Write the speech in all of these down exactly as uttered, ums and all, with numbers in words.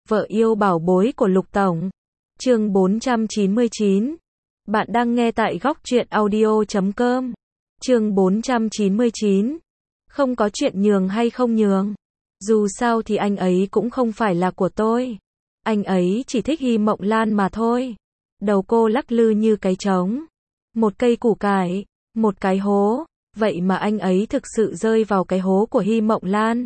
Vợ yêu bảo bối của Lục Tổng. Chương bốn trăm chín mươi chín. Bạn đang nghe tại góc truyện audio chấm com. Chương bốn trăm chín mươi chín. Không có chuyện nhường hay không nhường. Dù sao thì anh ấy cũng không phải là của tôi. Anh ấy chỉ thích Hy Mộng Lan mà thôi. Đầu cô lắc lư như cái trống. Một cây củ cải, một cái hố. Vậy mà anh ấy thực sự rơi vào cái hố của Hy Mộng Lan.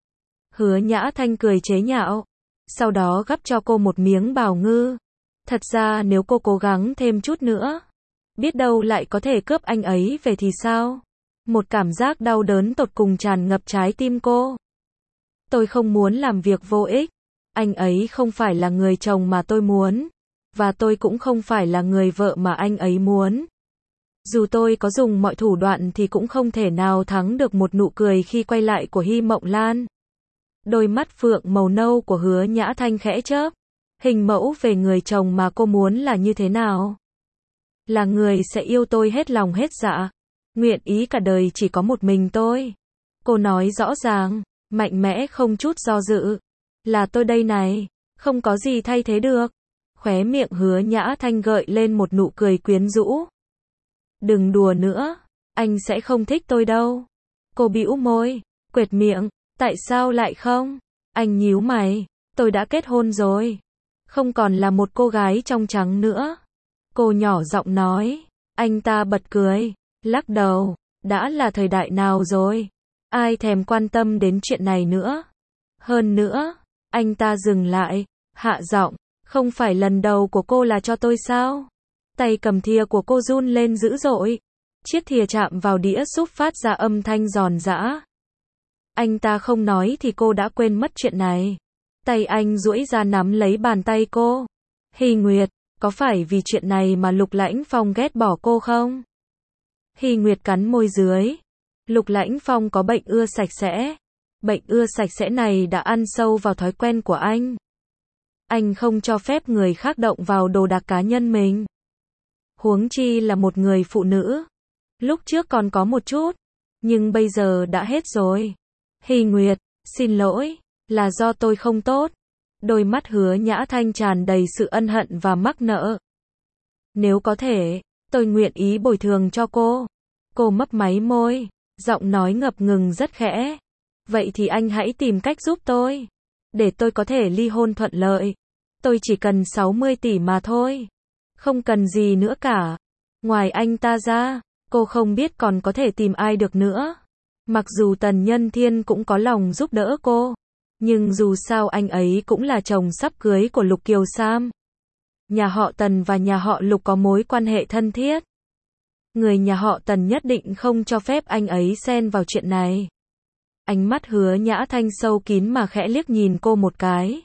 Hứa Nhã Thanh cười chế nhạo. Sau đó gắp cho cô một miếng bào ngư. Thật ra nếu cô cố gắng thêm chút nữa, biết đâu lại có thể cướp anh ấy về thì sao? Một cảm giác đau đớn tột cùng tràn ngập trái tim cô. Tôi không muốn làm việc vô ích. Anh ấy không phải là người chồng mà tôi muốn. Và tôi cũng không phải là người vợ mà anh ấy muốn. Dù tôi có dùng mọi thủ đoạn thì cũng không thể nào thắng được một nụ cười khi quay lại của Hy Mộng Lan. Đôi mắt phượng màu nâu của Hứa Nhã Thanh khẽ chớp. Hình mẫu về người chồng mà cô muốn là như thế nào? Là người sẽ yêu tôi hết lòng hết dạ. Nguyện ý cả đời chỉ có một mình tôi. Cô nói rõ ràng, mạnh mẽ không chút do dự. Là tôi đây này, không có gì thay thế được. Khóe miệng Hứa Nhã Thanh gợi lên một nụ cười quyến rũ. Đừng đùa nữa, anh sẽ không thích tôi đâu. Cô bĩu môi, quệt miệng. Tại sao lại không? Anh nhíu mày. Tôi đã kết hôn rồi. Không còn là một cô gái trong trắng nữa. Cô nhỏ giọng nói. Anh ta bật cười. Lắc đầu. Đã là thời đại nào rồi? Ai thèm quan tâm đến chuyện này nữa? Hơn nữa. Anh ta dừng lại. Hạ giọng. Không phải lần đầu của cô là cho tôi sao? Tay cầm thìa của cô run lên dữ dội. Chiếc thìa chạm vào đĩa súp phát ra âm thanh giòn giã. Anh ta không nói thì cô đã quên mất chuyện này. Tay anh duỗi ra nắm lấy bàn tay cô. Hy Nguyệt, có phải vì chuyện này mà Lục Lãnh Phong ghét bỏ cô không? Hy Nguyệt cắn môi dưới. Lục Lãnh Phong có bệnh ưa sạch sẽ. Bệnh ưa sạch sẽ này đã ăn sâu vào thói quen của anh. Anh không cho phép người khác động vào đồ đạc cá nhân mình. Huống chi là một người phụ nữ. Lúc trước còn có một chút, nhưng bây giờ đã hết rồi. Hy Nguyệt, xin lỗi, là do tôi không tốt. Đôi mắt Hứa Nhã Thanh tràn đầy sự ân hận và mắc nợ. Nếu có thể, tôi nguyện ý bồi thường cho cô. Cô mấp máy môi, giọng nói ngập ngừng rất khẽ. Vậy thì anh hãy tìm cách giúp tôi, để tôi có thể ly hôn thuận lợi. Tôi chỉ cần sáu mươi tỷ mà thôi. Không cần gì nữa cả. Ngoài anh ta ra, cô không biết còn có thể tìm ai được nữa. Mặc dù Tần Nhân Thiên cũng có lòng giúp đỡ cô, nhưng dù sao anh ấy cũng là chồng sắp cưới của Lục Kiều Sam. Nhà họ Tần và nhà họ Lục có mối quan hệ thân thiết. Người nhà họ Tần nhất định không cho phép anh ấy xen vào chuyện này. Ánh mắt Hứa Nhã Thanh sâu kín mà khẽ liếc nhìn cô một cái.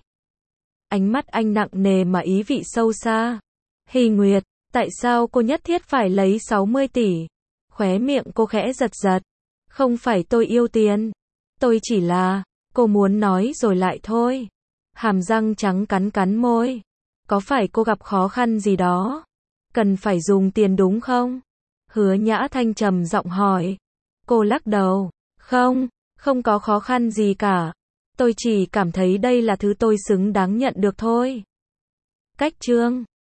Ánh mắt anh nặng nề mà ý vị sâu xa. Hy Nguyệt, tại sao cô nhất thiết phải lấy sáu mươi tỷ? Khóe miệng cô khẽ giật giật. Không phải tôi yêu tiền. Tôi chỉ là, cô muốn nói rồi lại thôi. Hàm răng trắng cắn cắn môi. Có phải cô gặp khó khăn gì đó? Cần phải dùng tiền đúng không? Hứa Nhã Thanh trầm giọng hỏi. Cô lắc đầu. Không, không có khó khăn gì cả. Tôi chỉ cảm thấy đây là thứ tôi xứng đáng nhận được thôi. Cách chương